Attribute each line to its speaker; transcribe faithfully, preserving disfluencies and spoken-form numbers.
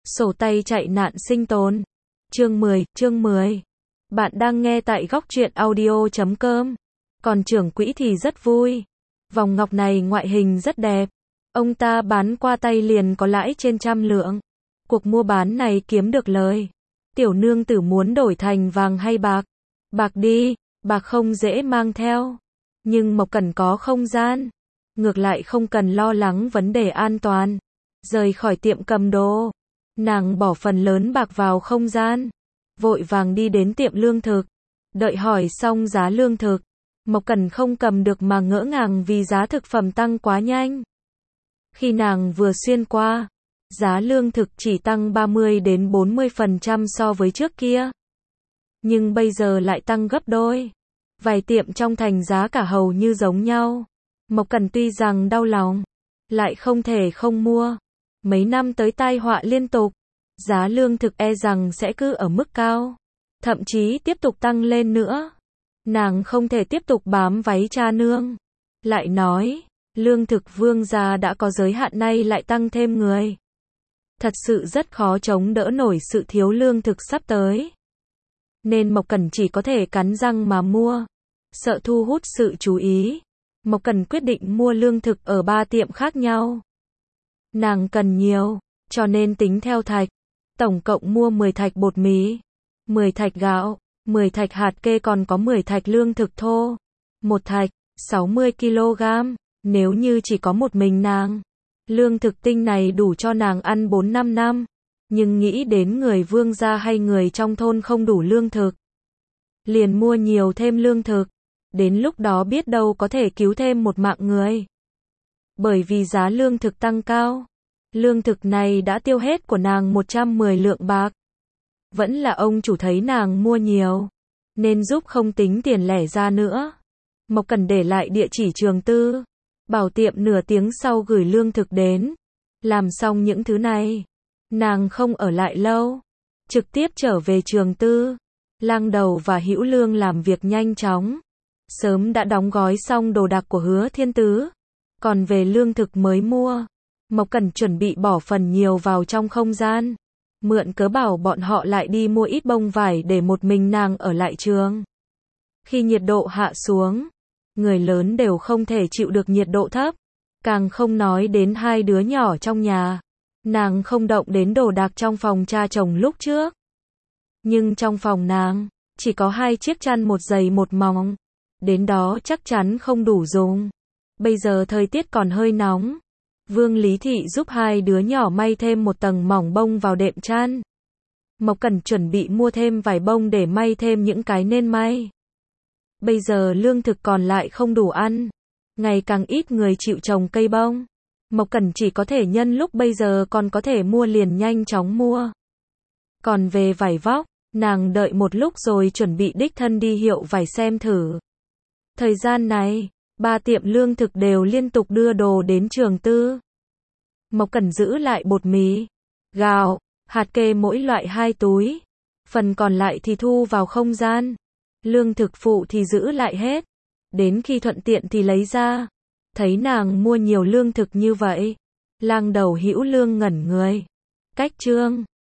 Speaker 1: Sổ tay chạy nạn sinh tồn. Chương mười, chương mười. Bạn đang nghe tại góc truyện audio chấm com. Còn trưởng quỹ thì rất vui. Vòng ngọc này ngoại hình rất đẹp. Ông ta bán qua tay liền có lãi trên trăm lượng. Cuộc mua bán này kiếm được lời. Tiểu nương tử muốn đổi thành vàng hay bạc? Bạc đi, bạc không dễ mang theo. Nhưng Mộc Cẩn có không gian. Ngược lại không cần lo lắng vấn đề an toàn. Rời khỏi tiệm cầm đồ, nàng bỏ phần lớn bạc vào không gian. Vội vàng đi đến tiệm lương thực. Đợi hỏi xong giá lương thực, Mộc Cẩn không cầm được mà ngỡ ngàng vì giá thực phẩm tăng quá nhanh. Khi nàng vừa xuyên qua, giá lương thực chỉ tăng ba mươi đến bốn mươi phần trăm so với trước kia. Nhưng bây giờ lại tăng gấp đôi. Vài tiệm trong thành giá cả hầu như giống nhau. Mộc Cẩn tuy rằng đau lòng, lại không thể không mua. Mấy năm tới tai họa liên tục, giá lương thực e rằng sẽ cứ ở mức cao, thậm chí tiếp tục tăng lên nữa. Nàng không thể tiếp tục bám váy cha nương. Lại nói, lương thực vương gia đã có giới hạn nay lại tăng thêm người. Thật sự rất khó chống đỡ nổi sự thiếu lương thực sắp tới. Nên Mộc Cẩn chỉ có thể cắn răng mà mua. Sợ thu hút sự chú ý, Mộc Cẩn quyết định mua lương thực ở ba tiệm khác nhau. Nàng cần nhiều, cho nên tính theo thạch. Tổng cộng mua mười thạch bột mì, mười thạch gạo, mười thạch hạt kê còn có mười thạch lương thực thô. Một thạch, sáu mươi ki lô gam. Nếu như chỉ có một mình nàng, lương thực tinh này đủ cho nàng ăn bốn năm năm. Nhưng nghĩ đến người vương gia hay người trong thôn không đủ lương thực, liền mua nhiều thêm lương thực. Đến lúc đó biết đâu có thể cứu thêm một mạng người. Bởi vì giá lương thực tăng cao, lương thực này đã tiêu hết của nàng một trăm mười lượng bạc. Vẫn là ông chủ thấy nàng mua nhiều, nên giúp không tính tiền lẻ ra nữa. Mộc Cẩn để lại địa chỉ Trường Tư, bảo tiệm nửa tiếng sau gửi lương thực đến. Làm xong những thứ này, nàng không ở lại lâu, trực tiếp trở về Trường Tư. Lang Đầu và Hữu Lương làm việc nhanh chóng, sớm đã đóng gói xong đồ đạc của Hứa Thiên Tứ. Còn về lương thực mới mua, Mộc Cẩn chuẩn bị bỏ phần nhiều vào trong không gian. Mượn cớ bảo bọn họ lại đi mua ít bông vải để một mình nàng ở lại trường. Khi nhiệt độ hạ xuống, người lớn đều không thể chịu được nhiệt độ thấp. Càng không nói đến hai đứa nhỏ trong nhà. Nàng không động đến đồ đạc trong phòng cha chồng lúc trước. Nhưng trong phòng nàng, chỉ có hai chiếc chăn một dày một mỏng. Đến đó chắc chắn không đủ dùng. Bây giờ thời tiết còn hơi nóng. Vương Lý Thị giúp hai đứa nhỏ may thêm một tầng mỏng bông vào đệm chăn. Mộc Cẩn chuẩn bị mua thêm vài bông để may thêm những cái nên may. Bây giờ lương thực còn lại không đủ ăn. Ngày càng ít người chịu trồng cây bông. Mộc Cẩn chỉ có thể nhân lúc bây giờ còn có thể mua liền nhanh chóng mua. Còn về vải vóc, nàng đợi một lúc rồi chuẩn bị đích thân đi hiệu vải xem thử. Thời gian này, ba tiệm lương thực đều liên tục đưa đồ đến Trường Tư. Mộc Cẩn giữ lại bột mì, gạo, hạt kê mỗi loại hai túi. Phần còn lại thì thu vào không gian. Lương thực phụ thì giữ lại hết. Đến khi thuận tiện thì lấy ra. Thấy nàng mua nhiều lương thực như vậy, Lang Đầu Hữu Lương ngẩn người. Cách trương,